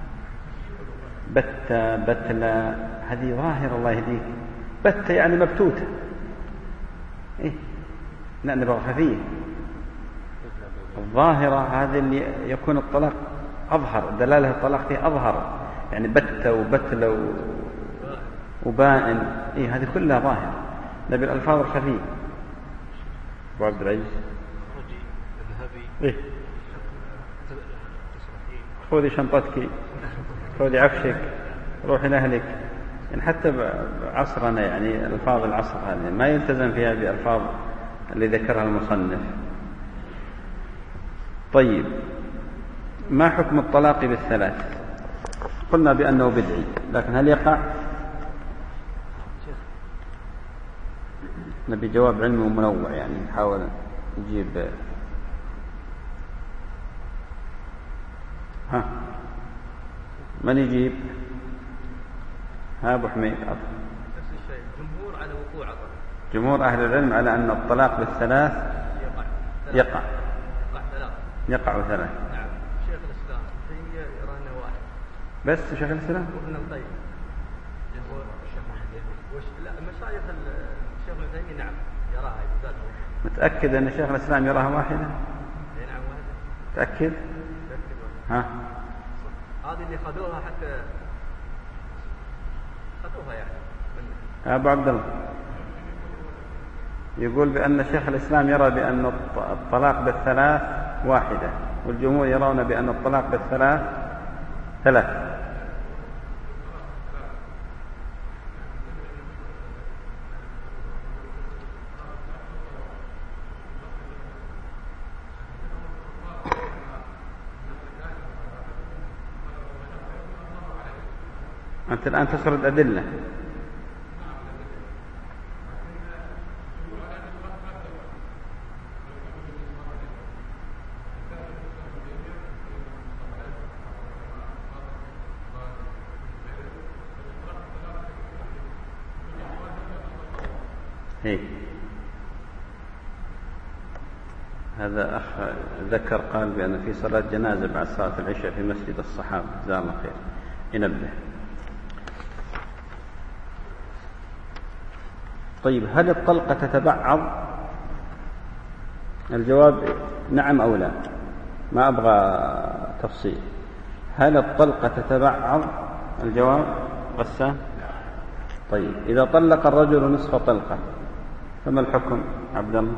بتة بتلة، هذه ظاهرة الله يهديك. بتة يعني مبتوتة. إيه؟ لا نبغى خفية. الظاهرة هذه اللي يكون الطلاق أظهر، دلالة الطلاق فيه أظهر، يعني بتة وبتلة و... وبائن، إيه هذه كلها ظاهرة. نبي الألفاظ الخفية. أبو عبد العزيز. إيه؟ خذي شنطتك، خذي عفشك، روحي لأهلك. يعني حتى بعصرنا يعني ألفاظ العصر هذه ما يلتزم فيها بألفاظ اللي ذكرها المصنف. طيب ما حكم الطلاق بالثلاث؟ قلنا بأنه بدعي، لكن هل يقع؟ نبي جواب علمي ومنوع، يعني نحاول نجيب. ها من يجيب؟ ها أبو حميد. نفس الشيء، جمهور على وقوع الطلاق. جمهور أهل العلم على أن الطلاق بالثلاث يقع يقع ثلاث يقع ثلاث. نعم. شيخ الإسلام تيمية يرى أنه واحد بس. شيخ الإسلام وابن القيم جمهور الشيخ وش لا مشايخ الشيخ ابن تيمية نعم يراها يزداد. متأكد أن شيخ الإسلام يراها واحدة؟ نعم واحدة. تأكد؟ ها؟ هذه اللي خذوها حتى خذوها يعني منه. أبو عبد الله يقول بأن شيخ الإسلام يرى بأن الطلاق بالثلاث واحدة، والجمهور يرون بأن الطلاق بالثلاث ثلاث. أنت الآن تسرد أدلة. إيه. هذا أخ ذكر قال بأن في صلاة جنازة بعد صلاة العشاء في مسجد الصحابة، جزاه الله خير، ينبه. طيب، هل الطلقة تتبعض؟ الجواب نعم أو لا، ما أبغى تفصيل. هل الطلقة تتبعض؟ الجواب غسان. طيب، إذا طلق الرجل نصف طلقة فما الحكم عبد الله؟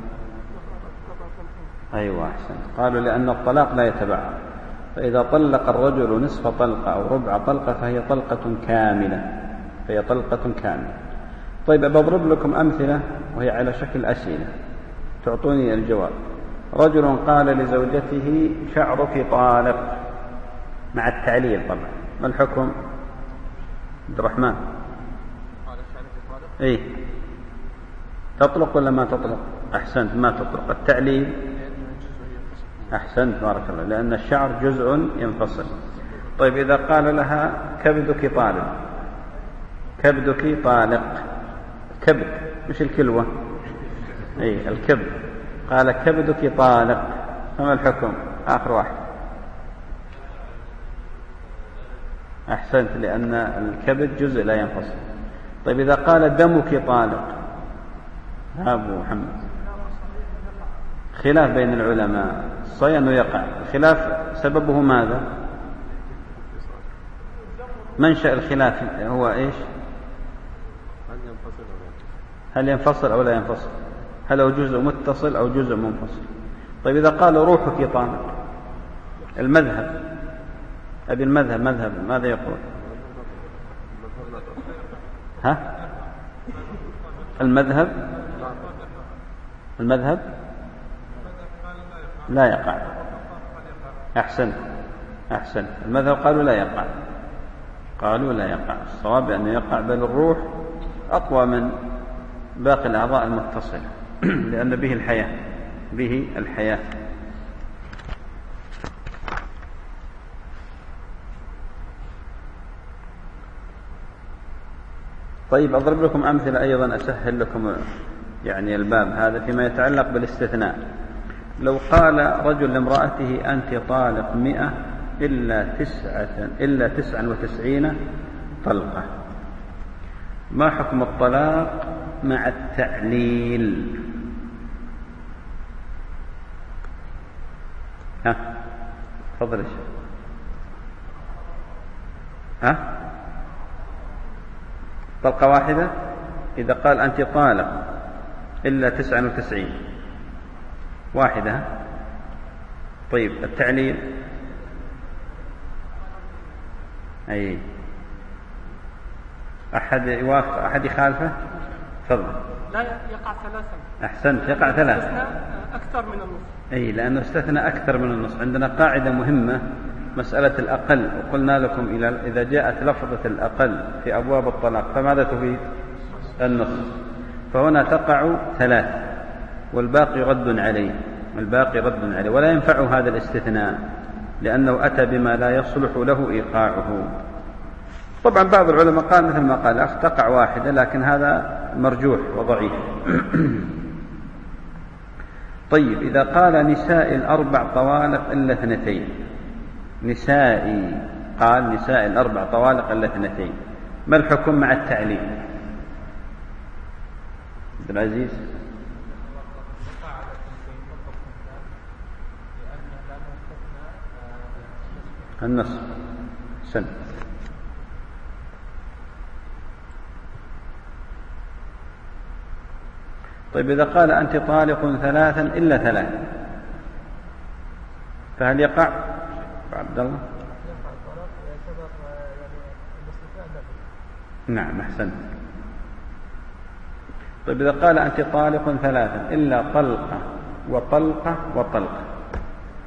أيوة أحسن. قالوا لأن الطلاق لا يتبعض، فإذا طلق الرجل نصف طلقة أو ربع طلقة فهي طلقة كاملة، فهي طلقة كاملة. طيب، بضرب لكم أمثلة وهي على شكل أسئلة تعطوني الجواب. رجل قال لزوجته شعرك طالق، مع التعليل طبعا، ما الحكم عبد الرحمن؟ إيه، تطلق ولا ما تطلق؟ أحسنت، ما تطلق. التعليل أحسنت بارك الله، لأن الشعر جزء ينفصل. طيب، إذا قال لها كبدك طالق، كبدك طالق، كبد مش الكلوة، أي الكبد، قال كبدك طالق، فما الحكم؟ آخر واحد. أحسنت، لأن الكبد جزء لا ينفصل. طيب، إذا قال دمك طالق، ها أبو محمد، خلاف بين العلماء، صحيح أنه يقع. الخلاف سببه ماذا؟ منشأ الخلاف هو إيش؟ هل ينفصل أو لا ينفصل؟ هل هو جزء متصل أو جزء منفصل؟ طيب، إذا قال روحك طالق، المذهب، أبي المذهب مذهب ماذا يقول؟ ها؟ المذهب المذهب لا يقع. أحسن أحسن، المذهب قالوا لا يقع، قالوا لا يقع. الصواب أنه يقع، بل الروح أقوى من باقي الأعضاء المتصلة لأن به الحياة، به الحياة. طيب، أضرب لكم أمثلة أيضا أسهل لكم يعني الباب هذا فيما يتعلق بالاستثناء. لو قال رجل لامرأته أنت طالق مئة إلا تسعة إلا تسعا وتسعين طلقة، ما حكم الطلاق مع التعليل؟ ها تفضل يا شيخ. ها طلقة واحدة إذا قال أنت طالق إلا تسعا وتسعين، واحدة. طيب، التعليل أي أحد يوافق، أحد يخالفه؟ تفضل. لا يقع ثلاثا. أحسنت، يقع ثلاثة، أكثر من النصف. أي لأنه استثنى أكثر من النصف. عندنا قاعدة مهمة، مسألة الأقل، وقلنا لكم إلى إذا جاءت لفظة الأقل في أبواب الطلاق فماذا تفيد؟ النصف. فهنا تقع ثلاث والباقي رد عليه، الباقي رد عليه، ولا ينفع هذا الاستثناء لأنه أتى بما لا يصلح له إيقاعه. طبعا بعض العلماء قال مثل ما قال أخ تقع واحدة، لكن هذا مرجوح وضعيف. طيب، إذا قال نساء الأربع طوالق إلا اثنتين، نسائي، قال نساء الأربع طوالق إلا اثنتين، ما الحكم مع التعليل؟ عبد العزيز. النص سن. طيب، إذا قال أنت طالق ثلاثا إلا ثلاث، فهل يقع عبد الله؟ نعم أحسنت. طيب، إذا قال أنت طالق ثلاثا إلا طلقة وطلقة وطلقة،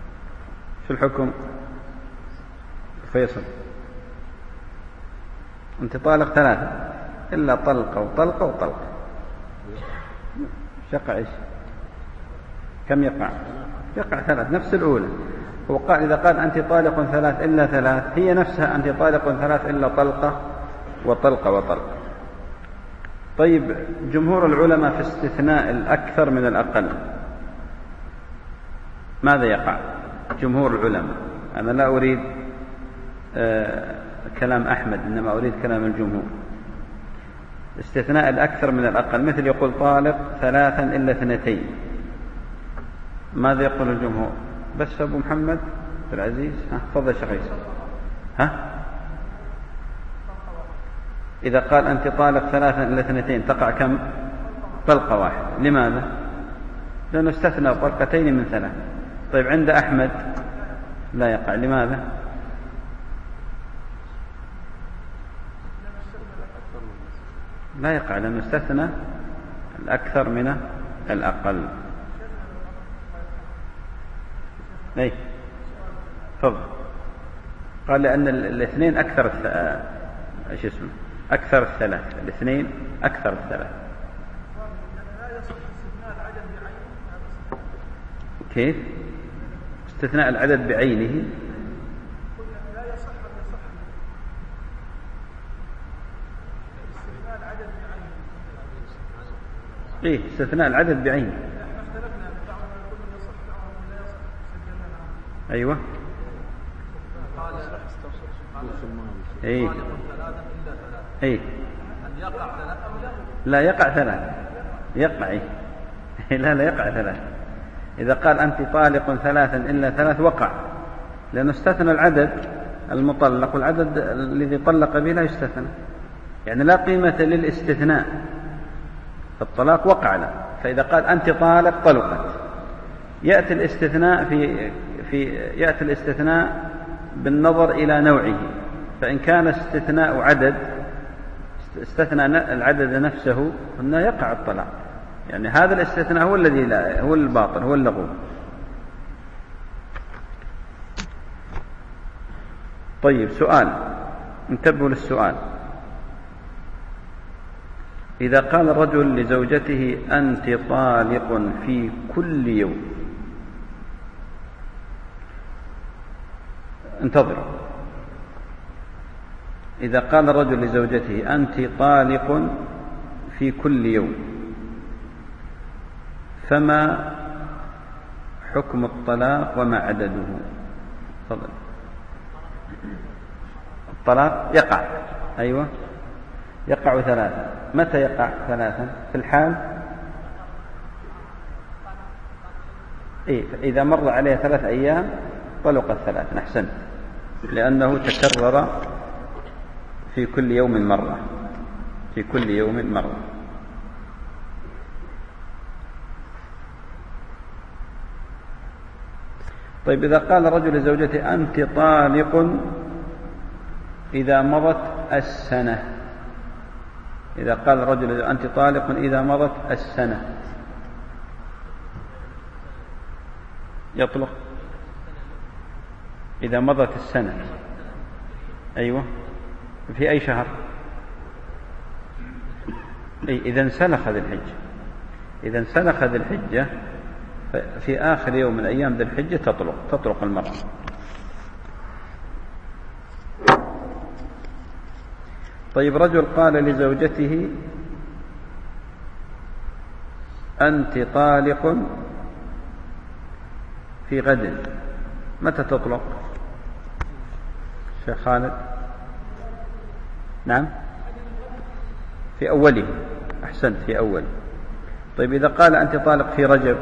شو الحكم؟ فيصل. أنت طالق ثلاثة إلا طلقة وطلقة وطلقة، يقع إيش؟ كم يقع؟ يقع ثلاث، نفس الأولى. وقال إذا قال أنت طالق ثلاث إلا ثلاث، هي نفسها أنت طالق ثلاث إلا طلقة وطلقة وطلقة. طيب جمهور العلماء في استثناء الأكثر من الأقل ماذا يقع؟ جمهور العلماء، أنا لا أريد آه كلام أحمد، إنما أريد كلام الجمهور. استثناء الأكثر من الأقل، مثل يقول طالق ثلاثا إلا اثنتين، ماذا يقول الجمهور؟ بس أبو محمد العزيز، ها تفضل شيخ عيسى. ها إذا قال أنت طالق ثلاثا إلا اثنتين تقع كم؟ طلقة واحدة. لماذا؟ لأنه استثنى طلقتين من ثلاث. طيب عند أحمد لا يقع، لماذا؟ لا يقع لأنه استثنى الأكثر من الأقل. اي تفضل. قال لأن الاثنين أكثر ايش اسمه أكثر الثلاث، الاثنين أكثر الثلاث. كيف استثناء العدد بعينه؟ إيه استثناء العدد بعينه. أيوة إيه إيه لا يقع ثلاث، يقع إيه لا لا يقع ثلاث. إذا قال أنت طالق ثلاثا إلا ثلاث وقع، لأنه استثنى العدد المطلق، والعدد الذي طلق به لا يستثنى، يعني لا قيمة للاستثناء، الطلاق وقع له. فإذا قال أنت طالق طلقت، يأتي الاستثناء في في يأتي الاستثناء بالنظر إلى نوعه، فإن كان استثناء عدد استثنى العدد نفسه هنا يقع الطلاق، يعني هذا الاستثناء هو الذي لا هو الباطل، هو اللغو. طيب سؤال، انتبهوا للسؤال. إذا قال الرجل لزوجته أنت طالق في كل يوم، انتظروا، إذا قال الرجل لزوجته أنت طالق في كل يوم، فما حكم الطلاق وما عدده؟ تفضل. الطلاق يقع، أيوة يقع ثلاثة. متى يقع ثلاثة؟ في الحال إيه إذا مر عليه ثلاث أيام طلق الثلاث. أحسنت، لأنه تكرر في كل يوم مرة، في كل يوم مرة. طيب إذا قال الرجل لزوجته أنت طالق إذا مضت السنة، إذا قال الرجل أنت طالق إذا مضت السنة يطلق؟ إذا مضت السنة، أيوة في أي شهر؟ أي إذا انسلخ ذي الحجة، إذا انسلخ ذي الحجة في آخر يوم من أيام ذي الحجة تطلق تطلق المرأة. طيب رجل قال لزوجته أنت طالق في غد، متى تطلق؟ شيخ خالد. نعم في أوله. أحسنت، في أول. طيب إذا قال أنت طالق في رجب؟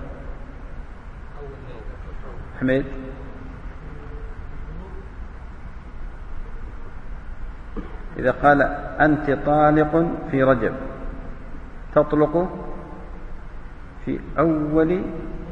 حميد. إذا قال أنت طالق في رجب تطلق في أول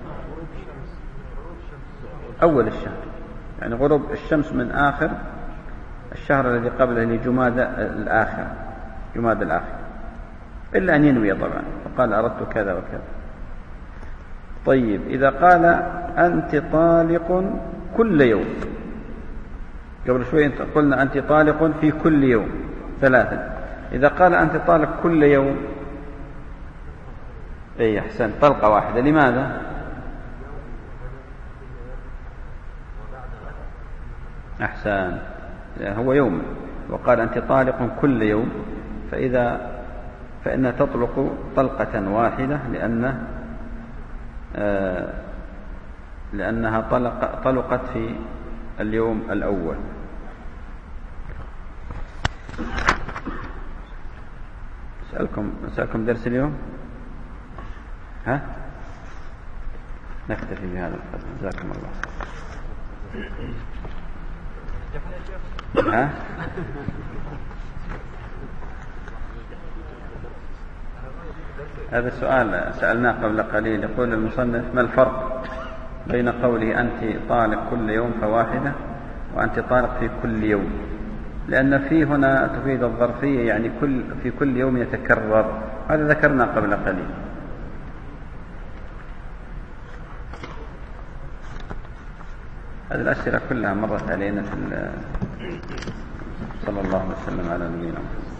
أول الشهر، يعني غروب الشمس من آخر الشهر الذي قبله لجماد الآخر، جماد الآخر، إلا أن ينوي طبعا وقال أردت كذا وكذا. طيب إذا قال أنت طالق كل يوم، قبل شوي قلنا أنت طالق في كل يوم، ثلاثا. إذا قال أنت طالق كل يوم، أي أحسن، طلقة واحدة، لماذا؟ أحسن، هو يوم، وقال أنت طالق كل يوم، فإذا فإنها تطلق طلقة واحدة لأن آه لأنها طلق طلقت في اليوم الأول. أسألكم أسألكم درس اليوم؟ ها؟ نكتفي بهذا القدر، جزاكم الله. ها؟ هذا السؤال سألناه قبل قليل. يقول المصنف: ما الفرق بين قوله أنت طالق كل يوم فواحدة وأنت طالق في كل يوم؟ لأن في هنا تفيد الظرفية، يعني كل في كل يوم يتكرر، هذا ذكرنا قبل قليل. هذه الأسئلة كلها مرت علينا في صلى الله عليه وسلم على نبينا محمد.